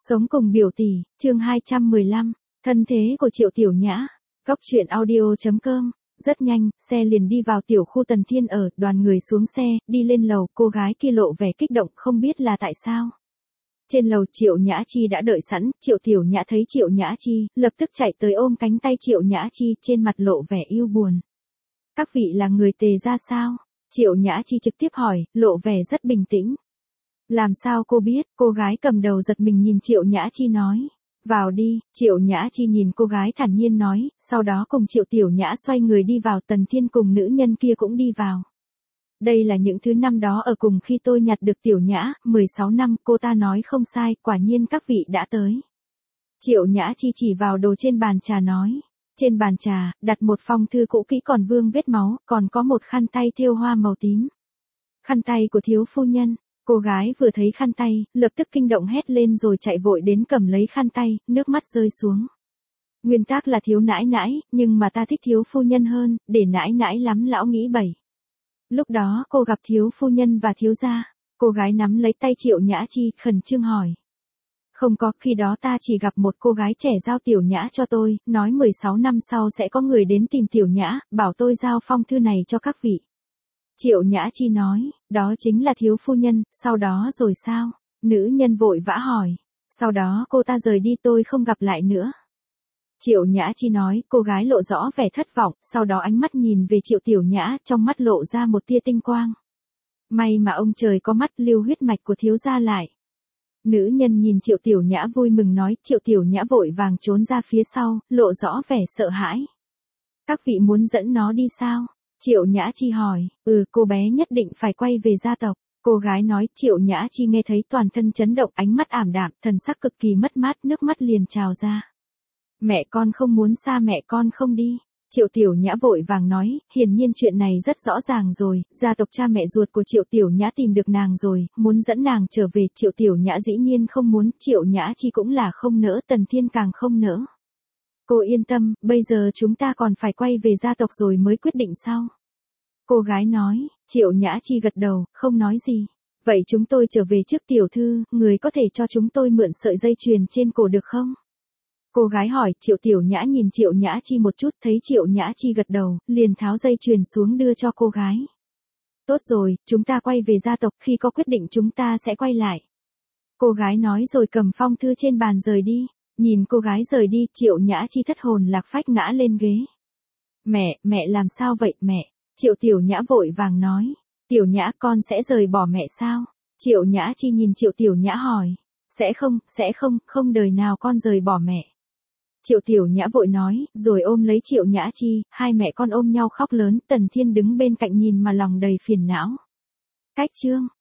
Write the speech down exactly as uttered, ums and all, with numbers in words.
Sống cùng biểu tỷ, chương hai trăm mười lăm, thân thế của Triệu Tiểu Nhã. Cóc truyện audio chấm com. Rất nhanh, xe liền đi vào tiểu khu Tần Thiên ở, đoàn người xuống xe, đi lên lầu, cô gái kia lộ vẻ kích động, không biết là tại sao. Trên lầu Triệu Nhã Chi đã đợi sẵn, Triệu Tiểu Nhã thấy Triệu Nhã Chi, lập tức chạy tới ôm cánh tay Triệu Nhã Chi, trên mặt lộ vẻ yêu buồn. Các vị là người Tề gia sao? Triệu Nhã Chi trực tiếp hỏi, lộ vẻ rất bình tĩnh. Làm sao cô biết? Cô gái cầm đầu giật mình nhìn Triệu Nhã Chi nói. Vào đi, Triệu Nhã Chi nhìn cô gái thản nhiên nói, sau đó cùng Triệu Tiểu Nhã xoay người đi vào. Tần Thiên cùng nữ nhân kia cũng đi vào. Đây là những thứ năm đó ở cùng khi tôi nhặt được Tiểu Nhã, mười sáu năm, cô ta nói không sai, quả nhiên các vị đã tới. Triệu Nhã Chi chỉ vào đồ trên bàn trà nói. Trên bàn trà, đặt một phong thư cũ kỹ còn vương vết máu, còn có một khăn tay thêu hoa màu tím. Khăn tay của thiếu phu nhân. Cô gái vừa thấy khăn tay, lập tức kinh động hét lên rồi chạy vội đến cầm lấy khăn tay, nước mắt rơi xuống. Nguyên tắc là thiếu nãi nãi, nhưng mà ta thích thiếu phu nhân hơn, để nãi nãi lắm lão nghĩ bậy. Lúc đó cô gặp thiếu phu nhân và thiếu gia, cô gái nắm lấy tay Triệu Nhã Chi, khẩn trương hỏi. Không có, khi đó ta chỉ gặp một cô gái trẻ giao Tiểu Nhã cho tôi, nói mười sáu năm sau sẽ có người đến tìm Tiểu Nhã, bảo tôi giao phong thư này cho các vị. Triệu Nhã Chi nói, đó chính là thiếu phu nhân, sau đó rồi sao? Nữ nhân vội vã hỏi, sau đó cô ta rời đi tôi không gặp lại nữa. Triệu Nhã Chi nói, cô gái lộ rõ vẻ thất vọng, sau đó ánh mắt nhìn về Triệu Tiểu Nhã, trong mắt lộ ra một tia tinh quang. May mà ông trời có mắt, lưu huyết mạch của thiếu gia lại. Nữ nhân nhìn Triệu Tiểu Nhã vui mừng nói, Triệu Tiểu Nhã vội vàng trốn ra phía sau, lộ rõ vẻ sợ hãi. Các vị muốn dẫn nó đi sao? Triệu Nhã Chi hỏi, ừ, cô bé nhất định phải quay về gia tộc. Cô gái nói, Triệu Nhã Chi nghe thấy toàn thân chấn động, ánh mắt ảm đạm, thần sắc cực kỳ mất mát, nước mắt liền trào ra. Mẹ con không muốn xa, mẹ con không đi. Triệu Tiểu Nhã vội vàng nói, hiển nhiên chuyện này rất rõ ràng rồi, gia tộc cha mẹ ruột của Triệu Tiểu Nhã tìm được nàng rồi, muốn dẫn nàng trở về. Triệu Tiểu Nhã dĩ nhiên không muốn, Triệu Nhã Chi cũng là không nỡ, Tần Thiên càng không nỡ. Cô yên tâm, bây giờ chúng ta còn phải quay về gia tộc rồi mới quyết định sau. Cô gái nói, Triệu Nhã Chi gật đầu, không nói gì. Vậy chúng tôi trở về trước tiểu thư, người có thể cho chúng tôi mượn sợi dây chuyền trên cổ được không? Cô gái hỏi, Triệu Tiểu Nhã nhìn Triệu Nhã Chi một chút, thấy Triệu Nhã Chi gật đầu, liền tháo dây chuyền xuống đưa cho cô gái. Tốt rồi, chúng ta quay về gia tộc, khi có quyết định chúng ta sẽ quay lại. Cô gái nói rồi cầm phong thư trên bàn rời đi. Nhìn cô gái rời đi, Triệu Nhã Chi thất hồn lạc phách ngã lên ghế. Mẹ, mẹ làm sao vậy mẹ? Triệu Tiểu Nhã vội vàng nói. Tiểu Nhã, con sẽ rời bỏ mẹ sao? Triệu Nhã Chi nhìn Triệu Tiểu Nhã hỏi. Sẽ không, sẽ không, không đời nào con rời bỏ mẹ. Triệu Tiểu Nhã vội nói, rồi ôm lấy Triệu Nhã Chi, hai mẹ con ôm nhau khóc lớn. Tần Thiên đứng bên cạnh nhìn mà lòng đầy phiền não. Cách chương.